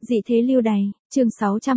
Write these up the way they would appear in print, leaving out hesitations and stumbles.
Dị thế lưu đày, chương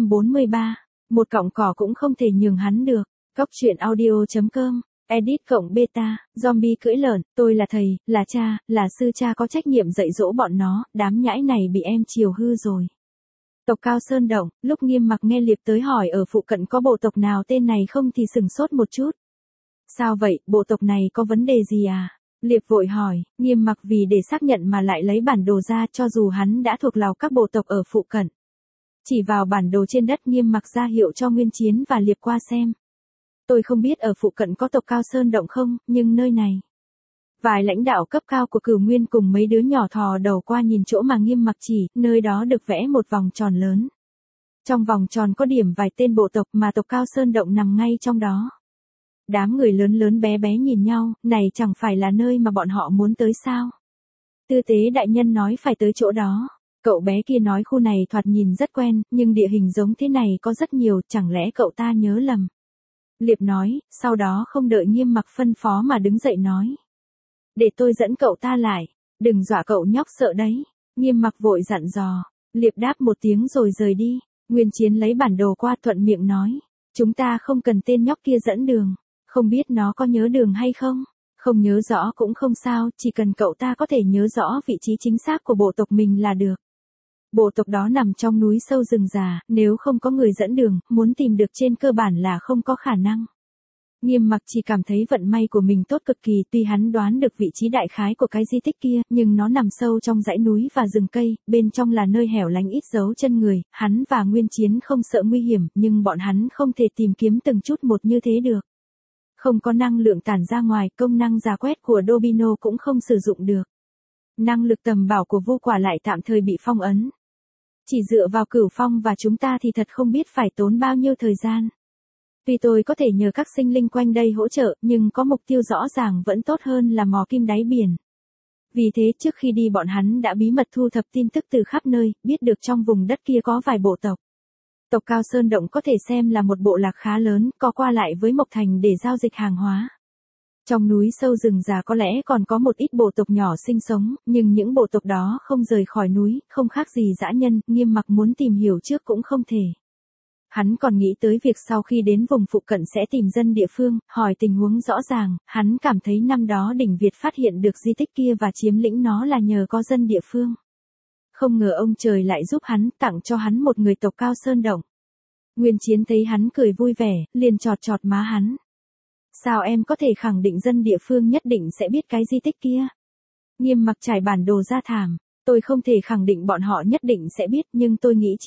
643. Một cọng cỏ cũng không thể nhường hắn được. Góc truyện audio.com. Edit cộng beta, zombie cưỡi lợn, tôi là thầy, là cha, là sư cha có trách nhiệm dạy dỗ bọn nó, đám nhãi này bị em chiều hư rồi. Tộc Cao Sơn Động, lúc Nghiêm Mặc nghe Liệp tới hỏi ở phụ cận có bộ tộc nào tên này không thì sửng sốt một chút. Sao vậy, bộ tộc này có vấn đề gì à? Liệp vội hỏi, Nghiêm Mặc vì để xác nhận mà lại lấy bản đồ ra cho dù hắn đã thuộc lòng các bộ tộc ở phụ cận. Chỉ vào bản đồ trên đất Nghiêm Mặc ra hiệu cho Nguyên Chiến và Liệp qua xem. Tôi không biết ở phụ cận có tộc Cao Sơn Động không, nhưng nơi này. Vài lãnh đạo cấp cao của Cửu Nguyên cùng mấy đứa nhỏ thò đầu qua nhìn chỗ mà Nghiêm Mặc chỉ, nơi đó được vẽ một vòng tròn lớn. Trong vòng tròn có điểm vài tên bộ tộc mà tộc Cao Sơn Động nằm ngay trong đó. Đám người lớn lớn bé bé nhìn nhau, này chẳng phải là nơi mà bọn họ muốn tới sao? Tư tế đại nhân nói phải tới chỗ đó. Cậu bé kia nói khu này thoạt nhìn rất quen, nhưng địa hình giống thế này có rất nhiều, chẳng lẽ cậu ta nhớ lầm? Liệp nói, sau đó không đợi Nghiêm Mặc phân phó mà đứng dậy nói. Để tôi dẫn cậu ta lại, đừng dọa cậu nhóc sợ đấy. Nghiêm Mặc vội dặn dò, Liệp đáp một tiếng rồi rời đi. Nguyên Chiến lấy bản đồ qua thuận miệng nói, chúng ta không cần tên nhóc kia dẫn đường, không biết nó có nhớ đường hay không? Không nhớ rõ cũng không sao, chỉ cần cậu ta có thể nhớ rõ vị trí chính xác của bộ tộc mình là được. Bộ tộc đó nằm trong núi sâu rừng già, nếu không có người dẫn đường, muốn tìm được trên cơ bản là không có khả năng. Nghiêm Mặc chỉ cảm thấy vận may của mình tốt cực kỳ, tuy hắn đoán được vị trí đại khái của cái di tích kia, nhưng nó nằm sâu trong dãy núi và rừng cây, bên trong là nơi hẻo lánh ít dấu chân người, hắn và Nguyên Chiến không sợ nguy hiểm, nhưng bọn hắn không thể tìm kiếm từng chút một như thế được. Không có năng lượng tản ra ngoài, công năng giả quét của Dobino cũng không sử dụng được. Năng lực tầm bảo của Vu Quả lại tạm thời bị phong ấn. Chỉ dựa vào Cửu Phong và chúng ta thì thật không biết phải tốn bao nhiêu thời gian. Tuy tôi có thể nhờ các sinh linh quanh đây hỗ trợ, nhưng có mục tiêu rõ ràng vẫn tốt hơn là mò kim đáy biển. Vì thế trước khi đi bọn hắn đã bí mật thu thập tin tức từ khắp nơi, biết được trong vùng đất kia có vài bộ tộc. Tộc Cao Sơn Động có thể xem là một bộ lạc khá lớn, có qua lại với Mộc Thành để giao dịch hàng hóa. Trong núi sâu rừng già có lẽ còn có một ít bộ tộc nhỏ sinh sống, nhưng những bộ tộc đó không rời khỏi núi, không khác gì dã nhân, Nghiêm Mặc muốn tìm hiểu trước cũng không thể. Hắn còn nghĩ tới việc sau khi đến vùng phụ cận sẽ tìm dân địa phương, hỏi tình huống rõ ràng, hắn cảm thấy năm đó đỉnh Việt phát hiện được di tích kia và chiếm lĩnh nó là nhờ có dân địa phương. Không ngờ ông trời lại giúp hắn, tặng cho hắn một người tộc Cao Sơn Động. Nguyên Chiến thấy hắn cười vui vẻ, liền chọt chọt má hắn. Sao em có thể khẳng định dân địa phương nhất định sẽ biết cái di tích kia? Nghiêm Mặc trải bản đồ ra thảm. Tôi không thể khẳng định bọn họ nhất định sẽ biết, nhưng tôi nghĩ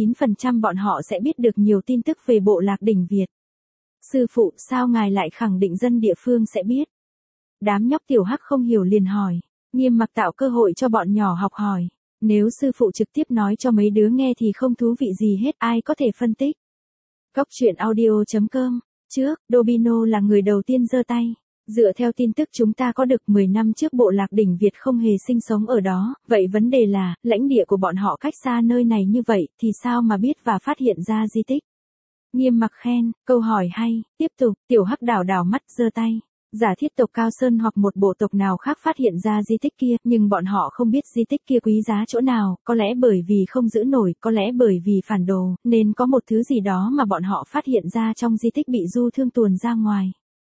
99% bọn họ sẽ biết được nhiều tin tức về bộ lạc đỉnh Việt. Sư phụ, sao ngài lại khẳng định dân địa phương sẽ biết? Đám nhóc tiểu hắc không hiểu liền hỏi. Nghiêm Mặc tạo cơ hội cho bọn nhỏ học hỏi. Nếu sư phụ trực tiếp nói cho mấy đứa nghe thì không thú vị gì hết, ai có thể phân tích. Góc truyện audio.com. Trước, Dobino là người đầu tiên giơ tay. Dựa theo tin tức chúng ta có được 10 năm trước bộ lạc đỉnh Việt không hề sinh sống ở đó, vậy vấn đề là, lãnh địa của bọn họ cách xa nơi này như vậy, thì sao mà biết và phát hiện ra di tích? Nghiêm Mặc khen, câu hỏi hay, tiếp tục, tiểu hắc đảo đảo mắt giơ tay. Giả thiết tộc Cao Sơn hoặc một bộ tộc nào khác phát hiện ra di tích kia, nhưng bọn họ không biết di tích kia quý giá chỗ nào, có lẽ bởi vì không giữ nổi, có lẽ bởi vì phản đồ, nên có một thứ gì đó mà bọn họ phát hiện ra trong di tích bị du thương tuồn ra ngoài.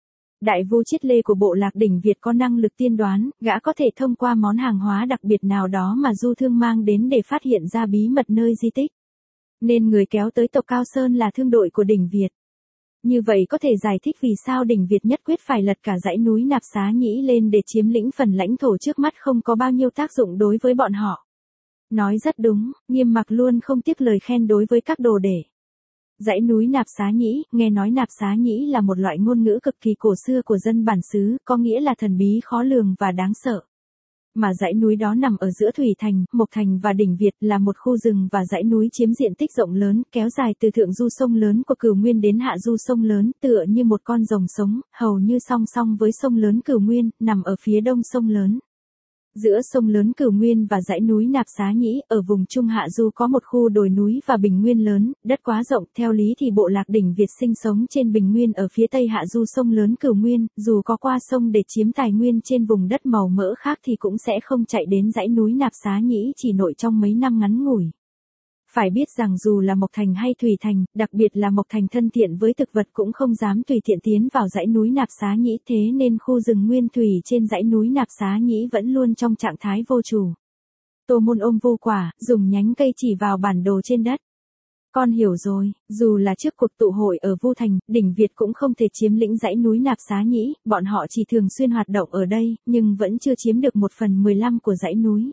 Đại Vu Chiết Lê của bộ lạc đỉnh Việt có năng lực tiên đoán, gã có thể thông qua món hàng hóa đặc biệt nào đó mà du thương mang đến để phát hiện ra bí mật nơi di tích. Nên người kéo tới tộc Cao Sơn là thương đội của đỉnh Việt. Như vậy có thể giải thích vì sao đỉnh Việt nhất quyết phải lật cả dãy núi Nạp Xá Nhĩ lên để chiếm lĩnh phần lãnh thổ trước mắt không có bao nhiêu tác dụng đối với bọn họ. Nói rất đúng, Nghiêm Mặc luôn không tiếc lời khen đối với các đồ đệ. Dãy núi Nạp Xá Nhĩ, nghe nói Nạp Xá Nhĩ là một loại ngôn ngữ cực kỳ cổ xưa của dân bản xứ, có nghĩa là thần bí khó lường và đáng sợ. Mà dãy núi đó nằm ở giữa Thủy Thành, Mộc Thành và đỉnh Việt là một khu rừng và dãy núi chiếm diện tích rộng lớn, kéo dài từ thượng du sông lớn của Cửu Nguyên đến hạ du sông lớn, tựa như một con rồng sống, hầu như song song với sông lớn Cửu Nguyên, nằm ở phía đông sông lớn. Giữa sông lớn Cửu Nguyên và dãy núi Nạp Xá Nhĩ, ở vùng Trung Hạ Du có một khu đồi núi và bình nguyên lớn, đất quá rộng, theo lý thì bộ lạc đỉnh Việt sinh sống trên bình nguyên ở phía tây hạ du sông lớn Cửu Nguyên, dù có qua sông để chiếm tài nguyên trên vùng đất màu mỡ khác thì cũng sẽ không chạy đến dãy núi Nạp Xá Nhĩ chỉ nội trong mấy năm ngắn ngủi. Phải biết rằng dù là Mộc Thành hay Thủy Thành, đặc biệt là Mộc Thành thân thiện với thực vật cũng không dám tùy tiện tiến vào dãy núi Nạp Xá Nhĩ, thế nên khu rừng nguyên thủy trên dãy núi Nạp Xá Nhĩ vẫn luôn trong trạng thái vô chủ. Tô Môn ôm Vô Quả, dùng nhánh cây chỉ vào bản đồ trên đất. Con hiểu rồi, dù là trước cuộc tụ hội ở Vu Thành, đỉnh Việt cũng không thể chiếm lĩnh dãy núi Nạp Xá Nhĩ, bọn họ chỉ thường xuyên hoạt động ở đây, nhưng vẫn chưa chiếm được 1/15 của dãy núi.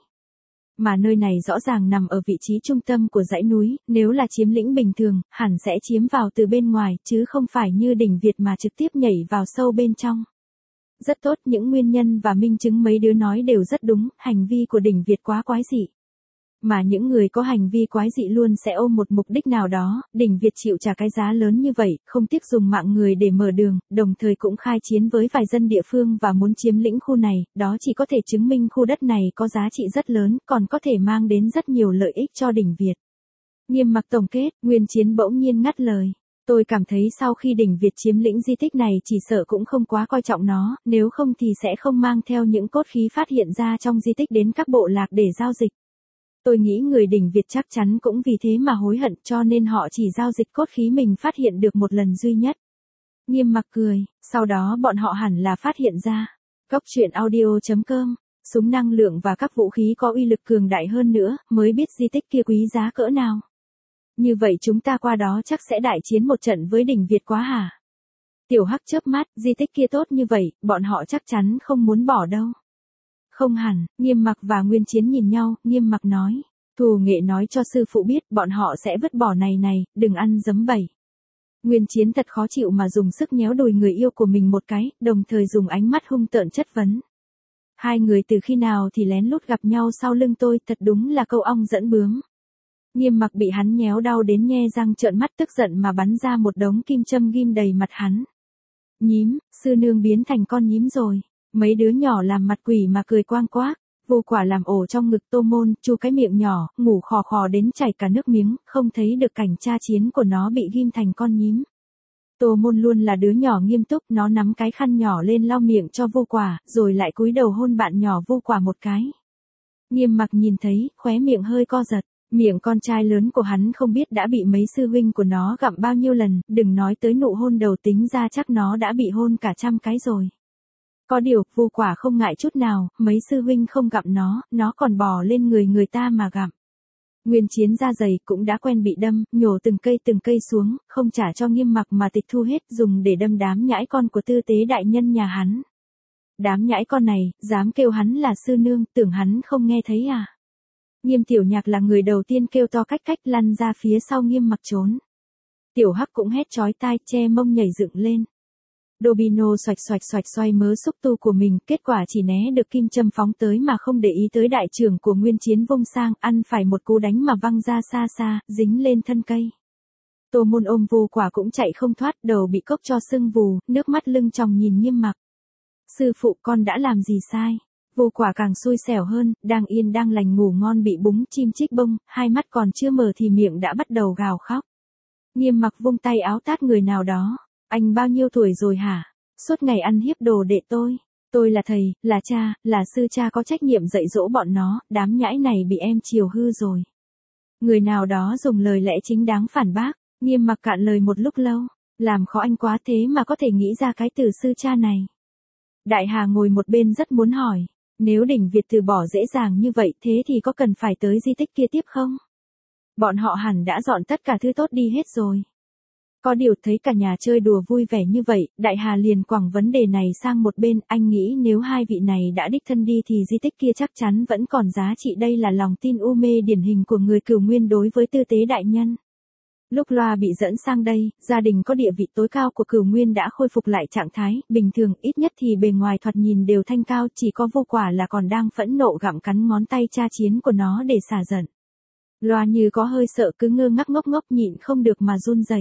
Mà nơi này rõ ràng nằm ở vị trí trung tâm của dãy núi, nếu là chiếm lĩnh bình thường, hẳn sẽ chiếm vào từ bên ngoài, chứ không phải như đỉnh Việt mà trực tiếp nhảy vào sâu bên trong. Rất tốt, những nguyên nhân và minh chứng mấy đứa nói đều rất đúng, hành vi của đỉnh Việt quá quái dị. Mà những người có hành vi quái dị luôn sẽ ôm một mục đích nào đó, đỉnh Việt chịu trả cái giá lớn như vậy, không tiếc dùng mạng người để mở đường, đồng thời cũng khai chiến với vài dân địa phương và muốn chiếm lĩnh khu này, đó chỉ có thể chứng minh khu đất này có giá trị rất lớn, còn có thể mang đến rất nhiều lợi ích cho đỉnh Việt. Nghiêm Mặc tổng kết, Nguyên Chiến bỗng nhiên ngắt lời. Tôi cảm thấy sau khi đỉnh Việt chiếm lĩnh di tích này chỉ sợ cũng không quá coi trọng nó, nếu không thì sẽ không mang theo những cốt khí phát hiện ra trong di tích đến các bộ lạc để giao dịch. Tôi nghĩ người đỉnh Việt chắc chắn cũng vì thế mà hối hận, cho nên họ chỉ giao dịch cốt khí mình phát hiện được một lần duy nhất. Nghiêm Mặc cười, sau đó bọn họ hẳn là phát hiện ra. Cốc truyện audio.com, súng năng lượng và các vũ khí có uy lực cường đại hơn nữa, mới biết di tích kia quý giá cỡ nào. Như vậy chúng ta qua đó chắc sẽ đại chiến một trận với đỉnh Việt quá hả? Tiểu Hắc chớp mắt, di tích kia tốt như vậy, bọn họ chắc chắn không muốn bỏ đâu. Không hẳn, Nghiêm Mặc và Nguyên Chiến nhìn nhau, Nghiêm Mặc nói. Thù Nghệ nói cho sư phụ biết bọn họ sẽ vứt bỏ này, đừng ăn giấm bẩy. Nguyên Chiến thật khó chịu mà dùng sức nhéo đùi người yêu của mình một cái, đồng thời dùng ánh mắt hung tợn chất vấn. Hai người từ khi nào thì lén lút gặp nhau sau lưng tôi, thật đúng là câu ong dẫn bướm. Nghiêm Mặc bị hắn nhéo đau đến nhe răng trợn mắt tức giận mà bắn ra một đống kim châm ghim đầy mặt hắn. Nhím, sư nương biến thành con nhím rồi. Mấy đứa nhỏ làm mặt quỷ mà cười quang quác, Vô Quả làm ổ trong ngực Tô Môn, chu cái miệng nhỏ, ngủ khò khò đến chảy cả nước miếng, không thấy được cảnh tra chiến của nó bị ghim thành con nhím. Tô Môn luôn là đứa nhỏ nghiêm túc, nó nắm cái khăn nhỏ lên lau miệng cho Vô Quả, rồi lại cúi đầu hôn bạn nhỏ Vô Quả một cái. Nghiêm Mặc nhìn thấy, khóe miệng hơi co giật. Miệng con trai lớn của hắn không biết đã bị mấy sư huynh của nó gặm bao nhiêu lần, đừng nói tới nụ hôn đầu, tính ra chắc nó đã bị hôn cả 100 cái rồi. Có điều, Vô Quả không ngại chút nào, mấy sư huynh không gặm nó còn bò lên người ta mà gặm. Nguyên Chiến da dày cũng đã quen bị đâm, nhổ từng cây xuống, không trả cho Nghiêm Mặc mà tịch thu hết, dùng để đâm đám nhãi con của tư tế đại nhân nhà hắn. Đám nhãi con này, dám kêu hắn là sư nương, tưởng hắn không nghe thấy à? Nghiêm Tiểu Nhạc là người đầu tiên kêu to cách lăn ra phía sau Nghiêm Mặc trốn. Tiểu Hắc cũng hét chói tai, che mông nhảy dựng lên. Dobino xoạch xoay mớ xúc tu của mình, kết quả chỉ né được kim châm phóng tới mà không để ý tới đại trưởng của Nguyên Chiến vung sang, ăn phải một cú đánh mà văng ra xa, dính lên thân cây. Tô Môn ôm Vô Quả cũng chạy không thoát, đầu bị cốc cho sưng vù, nước mắt lưng tròng nhìn Nghiêm Mặc. Sư phụ, con đã làm gì sai? Vô Quả càng xui xẻo hơn, đang yên đang lành ngủ ngon bị búng chim chích bông, hai mắt còn chưa mở thì miệng đã bắt đầu gào khóc. Nghiêm Mặc vung tay áo tát người nào đó. Anh bao nhiêu tuổi rồi hả? Suốt ngày ăn hiếp đồ đệ tôi. Tôi là thầy, là cha, là sư cha có trách nhiệm dạy dỗ bọn nó, đám nhãi này bị em chiều hư rồi. Người nào đó dùng lời lẽ chính đáng phản bác, Nghiêm Mặc cạn lời một lúc lâu, làm khó anh quá thế mà có thể nghĩ ra cái từ sư cha này. Đại Hà ngồi một bên rất muốn hỏi, nếu đỉnh Việt từ bỏ dễ dàng như vậy thế thì có cần phải tới di tích kia tiếp không? Bọn họ hẳn đã dọn tất cả thứ tốt đi hết rồi. Có điều thấy cả nhà chơi đùa vui vẻ như vậy, Đại Hà liền quẳng vấn đề này sang một bên, anh nghĩ nếu hai vị này đã đích thân đi thì di tích kia chắc chắn vẫn còn giá trị, đây là lòng tin u mê điển hình của người Cửu Nguyên đối với tư tế đại nhân. Lúc loa bị dẫn sang đây, gia đình có địa vị tối cao của Cửu Nguyên đã khôi phục lại trạng thái, bình thường ít nhất thì bề ngoài thoạt nhìn đều thanh cao, chỉ có Vô Quả là còn đang phẫn nộ gặm cắn ngón tay tra chiến của nó để xả giận. Loa như có hơi sợ cứ ngơ ngác ngốc nhịn không được mà run rẩy.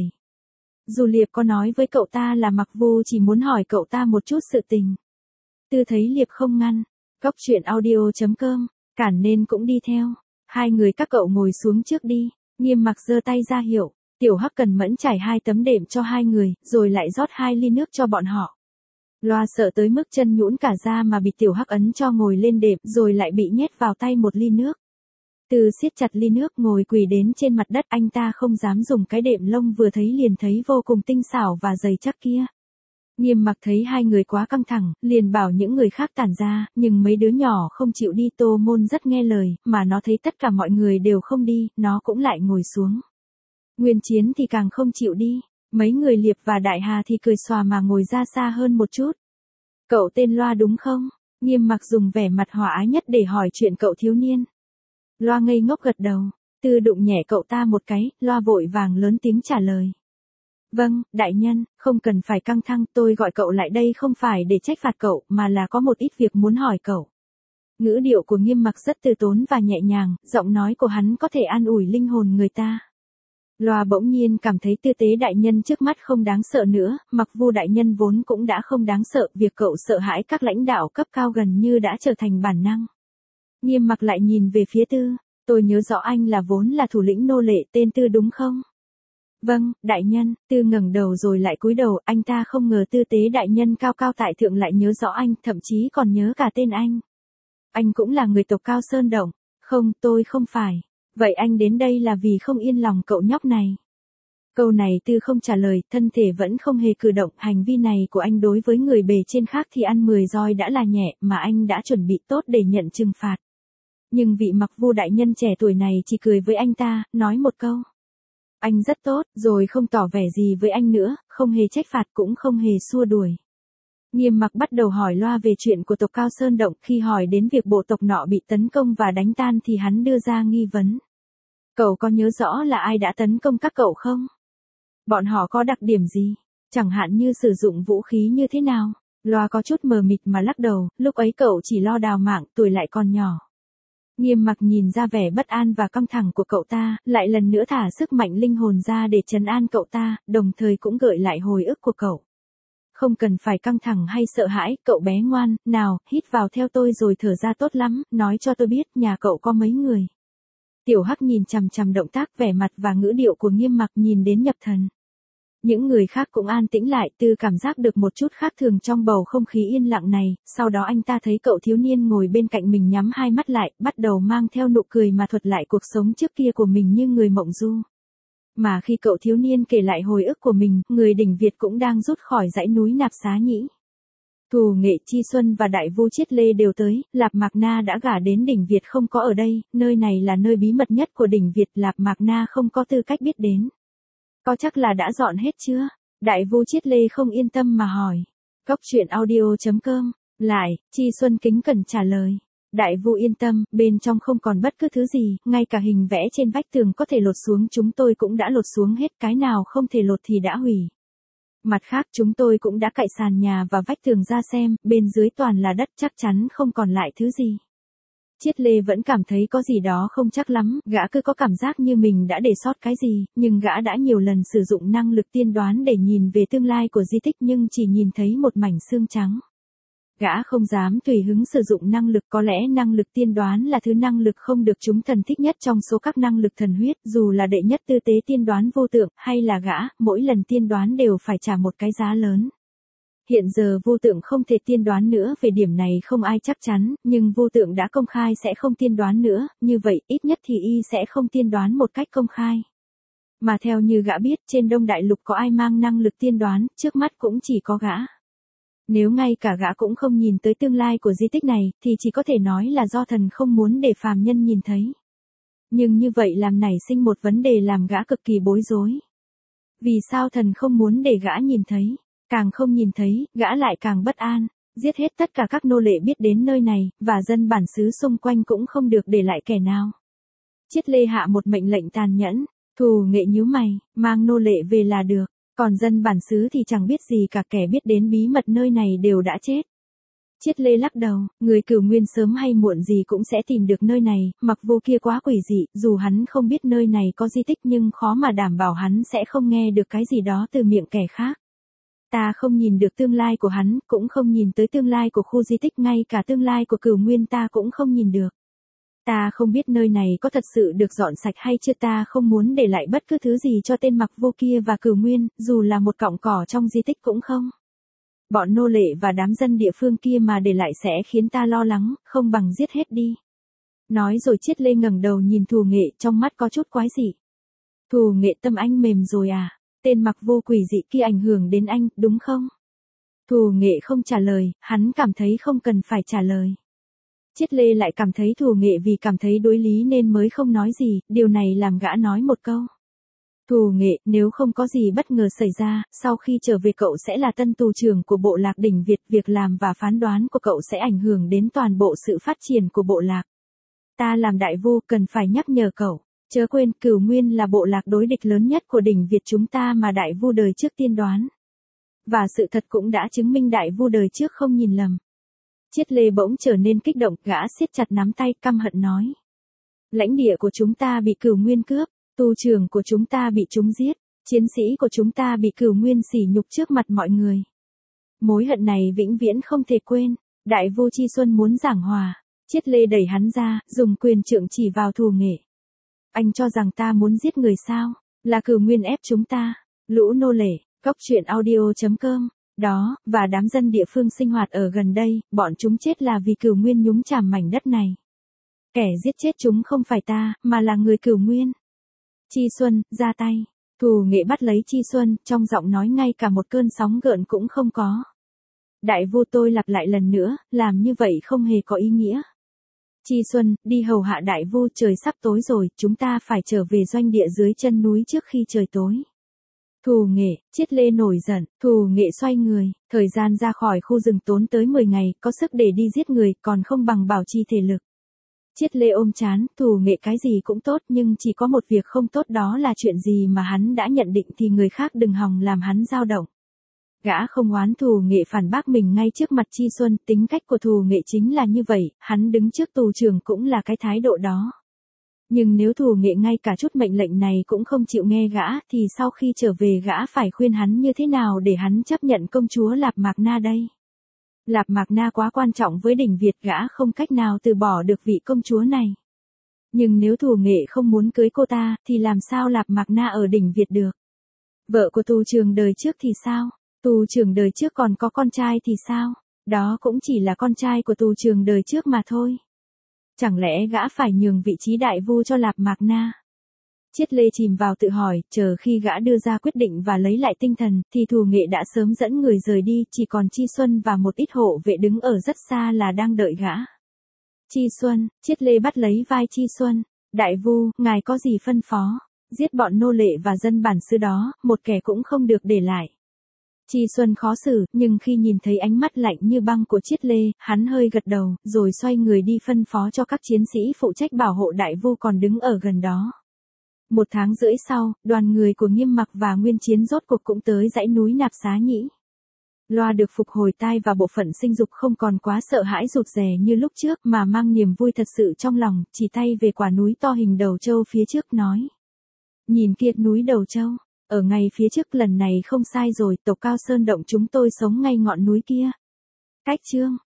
Dù Liệp có nói với cậu ta là Mặc Vô chỉ muốn hỏi cậu ta một chút sự tình. Tư thấy Liệp không ngăn, Cốc truyện audio.com, cản nên cũng đi theo. Hai người các cậu ngồi xuống trước đi, Nghiêm Mặc giơ tay ra hiệu, Tiểu Hắc cần mẫn trải 2 tấm đệm cho hai người, rồi lại rót 2 ly nước cho bọn họ. Loa sợ tới mức chân nhũn cả ra mà bị Tiểu Hắc ấn cho ngồi lên đệm rồi lại bị nhét vào tay một ly nước. Tư siết chặt ly nước ngồi quỳ đến trên mặt đất, anh ta không dám dùng cái đệm lông vừa thấy liền thấy vô cùng tinh xảo và dày chắc kia. Nghiêm Mặc thấy hai người quá căng thẳng, liền bảo những người khác tản ra, nhưng mấy đứa nhỏ không chịu đi. Tô Môn rất nghe lời, mà nó thấy tất cả mọi người đều không đi, nó cũng lại ngồi xuống. Nguyên Chiến thì càng không chịu đi, mấy người Liệp và Đại Hà thì cười xòa mà ngồi ra xa hơn một chút. Cậu tên Loa đúng không? Nghiêm Mặc dùng vẻ mặt hòa ái nhất để hỏi chuyện cậu thiếu niên. Loa ngây ngốc gật đầu, Tư đụng nhẹ cậu ta một cái, Loa vội vàng lớn tiếng trả lời. Vâng, đại nhân, không cần phải căng thẳng, tôi gọi cậu lại đây không phải để trách phạt cậu, mà là có một ít việc muốn hỏi cậu. Ngữ điệu của Nghiêm Mặc rất từ tốn và nhẹ nhàng, giọng nói của hắn có thể an ủi linh hồn người ta. Loa bỗng nhiên cảm thấy Tư Tế đại nhân trước mắt không đáng sợ nữa, Mặc Vu đại nhân vốn cũng đã không đáng sợ, việc cậu sợ hãi các lãnh đạo cấp cao gần như đã trở thành bản năng. Nghiêm Mặc lại nhìn về phía Tư, tôi nhớ rõ anh là vốn là thủ lĩnh nô lệ tên Tư đúng không? Vâng, đại nhân. Tư ngẩng đầu rồi lại cúi đầu, anh ta không ngờ Tư Tế đại nhân cao cao tại thượng lại nhớ rõ anh, thậm chí còn nhớ cả tên anh. Anh cũng là người tộc Cao Sơn Động. Không, tôi không phải. Vậy anh đến đây là vì không yên lòng cậu nhóc này. Câu này Tư không trả lời, thân thể vẫn không hề cử động, hành vi này của anh đối với người bề trên khác thì ăn 10 roi đã là nhẹ, mà anh đã chuẩn bị tốt để nhận trừng phạt. Nhưng vị Mặc Vu đại nhân trẻ tuổi này chỉ cười với anh ta, nói một câu. Anh rất tốt, rồi không tỏ vẻ gì với anh nữa, không hề trách phạt cũng không hề xua đuổi. Nghiêm Mặc bắt đầu hỏi Loa về chuyện của tộc Cao Sơn Động, khi hỏi đến việc bộ tộc nọ bị tấn công và đánh tan thì hắn đưa ra nghi vấn. Cậu có nhớ rõ là ai đã tấn công các cậu không? Bọn họ có đặc điểm gì? Chẳng hạn như sử dụng vũ khí như thế nào? Loa có chút mờ mịt mà lắc đầu, lúc ấy cậu chỉ lo đào mạng, tuổi lại còn nhỏ. Nghiêm Mặc nhìn ra vẻ bất an và căng thẳng của cậu ta, lại lần nữa thả sức mạnh linh hồn ra để trấn an cậu ta, đồng thời cũng gợi lại hồi ức của cậu. Không cần phải căng thẳng hay sợ hãi, cậu bé ngoan, nào, hít vào theo tôi rồi thở ra, tốt lắm, nói cho tôi biết nhà cậu có mấy người. Tiểu Hắc nhìn chằm chằm động tác, vẻ mặt và ngữ điệu của Nghiêm Mặc nhìn đến nhập thần. Những người khác cũng an tĩnh lại, Tư cảm giác được một chút khác thường trong bầu không khí yên lặng này, sau đó anh ta thấy cậu thiếu niên ngồi bên cạnh mình nhắm hai mắt lại, bắt đầu mang theo nụ cười mà thuật lại cuộc sống trước kia của mình như người mộng du. Mà khi cậu thiếu niên kể lại hồi ức của mình, người đỉnh Việt cũng đang rút khỏi dãy núi Nạp Xá Nhĩ. Thù Nghệ Chi Xuân và Đại Vu Chiết Lê đều tới, Lạp Mạc Na đã gả đến đỉnh Việt không có ở đây, nơi này là nơi bí mật nhất của đỉnh Việt, Lạp Mạc Na không có tư cách biết đến. Có chắc là đã dọn hết chưa? Đại Vu Chiết Lê không yên tâm mà hỏi. Cóc truyện audio.com. Lại, Chi Xuân kính cẩn trả lời. Đại Vu yên tâm, bên trong không còn bất cứ thứ gì, ngay cả hình vẽ trên vách tường có thể lột xuống chúng tôi cũng đã lột xuống hết, cái nào không thể lột thì đã hủy. Mặt khác chúng tôi cũng đã cạy sàn nhà và vách tường ra xem, bên dưới toàn là đất, chắc chắn không còn lại thứ gì. Chiết Lê vẫn cảm thấy có gì đó không chắc lắm, gã cứ có cảm giác như mình đã để sót cái gì, nhưng gã đã nhiều lần sử dụng năng lực tiên đoán để nhìn về tương lai của di tích nhưng chỉ nhìn thấy một mảnh xương trắng. Gã không dám tùy hứng sử dụng năng lực, có lẽ năng lực tiên đoán là thứ năng lực không được chúng thần thích nhất trong số các năng lực thần huyết, dù là đệ nhất tư tế tiên đoán vô tượng, hay là gã, mỗi lần tiên đoán đều phải trả một cái giá lớn. Hiện giờ vô tượng không thể tiên đoán nữa, về điểm này không ai chắc chắn, nhưng vô tượng đã công khai sẽ không tiên đoán nữa, như vậy ít nhất thì y sẽ không tiên đoán một cách công khai. Mà theo như gã biết, trên Đông Đại Lục có ai mang năng lực tiên đoán, trước mắt cũng chỉ có gã. Nếu ngay cả gã cũng không nhìn tới tương lai của di tích này, thì chỉ có thể nói là do thần không muốn để phàm nhân nhìn thấy. Nhưng như vậy làm nảy sinh một vấn đề làm gã cực kỳ bối rối. Vì sao thần không muốn để gã nhìn thấy? Càng không nhìn thấy, gã lại càng bất an, giết hết tất cả các nô lệ biết đến nơi này, và dân bản xứ xung quanh cũng không được để lại kẻ nào. Chiết Lê hạ một mệnh lệnh tàn nhẫn, Thù Nghệ nhíu mày, mang nô lệ về là được, còn dân bản xứ thì chẳng biết gì cả, kẻ biết đến bí mật nơi này đều đã chết. Chiết Lê lắc đầu, người Cửu Nguyên sớm hay muộn gì cũng sẽ tìm được nơi này, Mặc Vô kia quá quỷ dị, dù hắn không biết nơi này có di tích nhưng khó mà đảm bảo hắn sẽ không nghe được cái gì đó từ miệng kẻ khác. Ta không nhìn được tương lai của hắn, cũng không nhìn tới tương lai của khu di tích, ngay cả tương lai của Cửu Nguyên ta cũng không nhìn được. Ta không biết nơi này có thật sự được dọn sạch hay chưa, ta không muốn để lại bất cứ thứ gì cho tên Mặc Vô kia và Cửu Nguyên, dù là một cọng cỏ trong di tích cũng không. Bọn nô lệ và đám dân địa phương kia mà để lại sẽ khiến ta lo lắng, không bằng giết hết đi. Nói rồi Chiết Lê ngẩng đầu nhìn Thù Nghệ, trong mắt có chút quái dị. Thù Nghệ, tâm anh mềm rồi à? Tên Mặc Vô quỷ dị kia ảnh hưởng đến anh, đúng không? Thù Nghệ không trả lời, hắn cảm thấy không cần phải trả lời. Chiết Lê lại cảm thấy Thù Nghệ vì cảm thấy đối lý nên mới không nói gì, điều này làm gã nói một câu. Thù Nghệ, nếu không có gì bất ngờ xảy ra, sau khi trở về cậu sẽ là tân tù trưởng của bộ lạc đỉnh Việt, việc làm và phán đoán của cậu sẽ ảnh hưởng đến toàn bộ sự phát triển của bộ lạc. Ta làm đại vu cần phải nhắc nhở cậu, chớ quên Cửu Nguyên là bộ lạc đối địch lớn nhất của đỉnh Việt chúng ta mà đại vu đời trước tiên đoán. Và sự thật cũng đã chứng minh đại vu đời trước không nhìn lầm. Chiết Lê bỗng trở nên kích động, gã siết chặt nắm tay căm hận nói. Lãnh địa của chúng ta bị Cửu Nguyên cướp, tù trưởng của chúng ta bị chúng giết, chiến sĩ của chúng ta bị Cửu Nguyên sỉ nhục trước mặt mọi người. Mối hận này vĩnh viễn không thể quên, đại vu Chi Xuân muốn giảng hòa. Chiết Lê đẩy hắn ra, dùng quyền trượng chỉ vào Thù Nghệ. Anh cho rằng ta muốn giết người sao? Là Cửu Nguyên ép chúng ta. Lũ nô lệ, Cóc Truyện Audio.com. Đó, và đám dân địa phương sinh hoạt ở gần đây, bọn chúng chết là vì Cửu Nguyên nhúng chàm mảnh đất này. Kẻ giết chết chúng không phải ta, mà là người Cửu Nguyên. Chi Xuân, ra tay. Thù Nghệ bắt lấy Chi Xuân, trong giọng nói ngay cả một cơn sóng gợn cũng không có. Đại vu, tôi lặp lại lần nữa, làm như vậy không hề có ý nghĩa. Chi Xuân, đi hầu hạ đại vu, trời sắp tối rồi, chúng ta phải trở về doanh địa dưới chân núi trước khi trời tối. Thù Nghệ, Chiết Lê nổi giận, Thù Nghệ xoay người, thời gian ra khỏi khu rừng tốn tới 10 ngày, có sức để đi giết người, còn không bằng bảo trì thể lực. Chiết Lê ôm chán, Thù Nghệ cái gì cũng tốt nhưng chỉ có một việc không tốt, đó là chuyện gì mà hắn đã nhận định thì người khác đừng hòng làm hắn dao động. Gã không oán Thù Nghệ phản bác mình ngay trước mặt Chi Xuân, tính cách của Thù Nghệ chính là như vậy, hắn đứng trước tù trưởng cũng là cái thái độ đó. Nhưng nếu Thù Nghệ ngay cả chút mệnh lệnh này cũng không chịu nghe gã, thì sau khi trở về gã phải khuyên hắn như thế nào để hắn chấp nhận công chúa Lạp Mạc Na đây? Lạp Mạc Na quá quan trọng với đỉnh Việt, gã không cách nào từ bỏ được vị công chúa này. Nhưng nếu Thù Nghệ không muốn cưới cô ta, thì làm sao Lạp Mạc Na ở đỉnh Việt được? Vợ của tù trưởng đời trước thì sao? Tù trưởng đời trước còn có con trai thì sao? Đó cũng chỉ là con trai của tù trưởng đời trước mà thôi. Chẳng lẽ gã phải nhường vị trí đại vu cho Lạp Mạc Na? Chiết Lê chìm vào tự hỏi, chờ khi gã đưa ra quyết định và lấy lại tinh thần, thì Thù Nghệ đã sớm dẫn người rời đi, chỉ còn Chi Xuân và một ít hộ vệ đứng ở rất xa là đang đợi gã. Chi Xuân, Chiết Lê bắt lấy vai Chi Xuân. Đại vu, ngài có gì phân phó? Giết bọn nô lệ và dân bản xứ đó, một kẻ cũng không được để lại. Chi Xuân khó xử, nhưng khi nhìn thấy ánh mắt lạnh như băng của Chiết Lê, hắn hơi gật đầu, rồi xoay người đi phân phó cho các chiến sĩ phụ trách bảo hộ đại vu còn đứng ở gần đó. 1 tháng rưỡi sau, đoàn người của Nghiêm Mặc và Nguyên Chiến rốt cuộc cũng tới dãy núi Nạp Xá Nhĩ. Loa được phục hồi tai và bộ phận sinh dục không còn quá sợ hãi rụt rè như lúc trước mà mang niềm vui thật sự trong lòng, chỉ tay về quả núi to hình đầu trâu phía trước nói. Nhìn kia núi đầu trâu. Ở ngay phía trước, lần này không sai rồi, tộc Cao Sơn Động chúng tôi sống ngay ngọn núi kia. Cách chương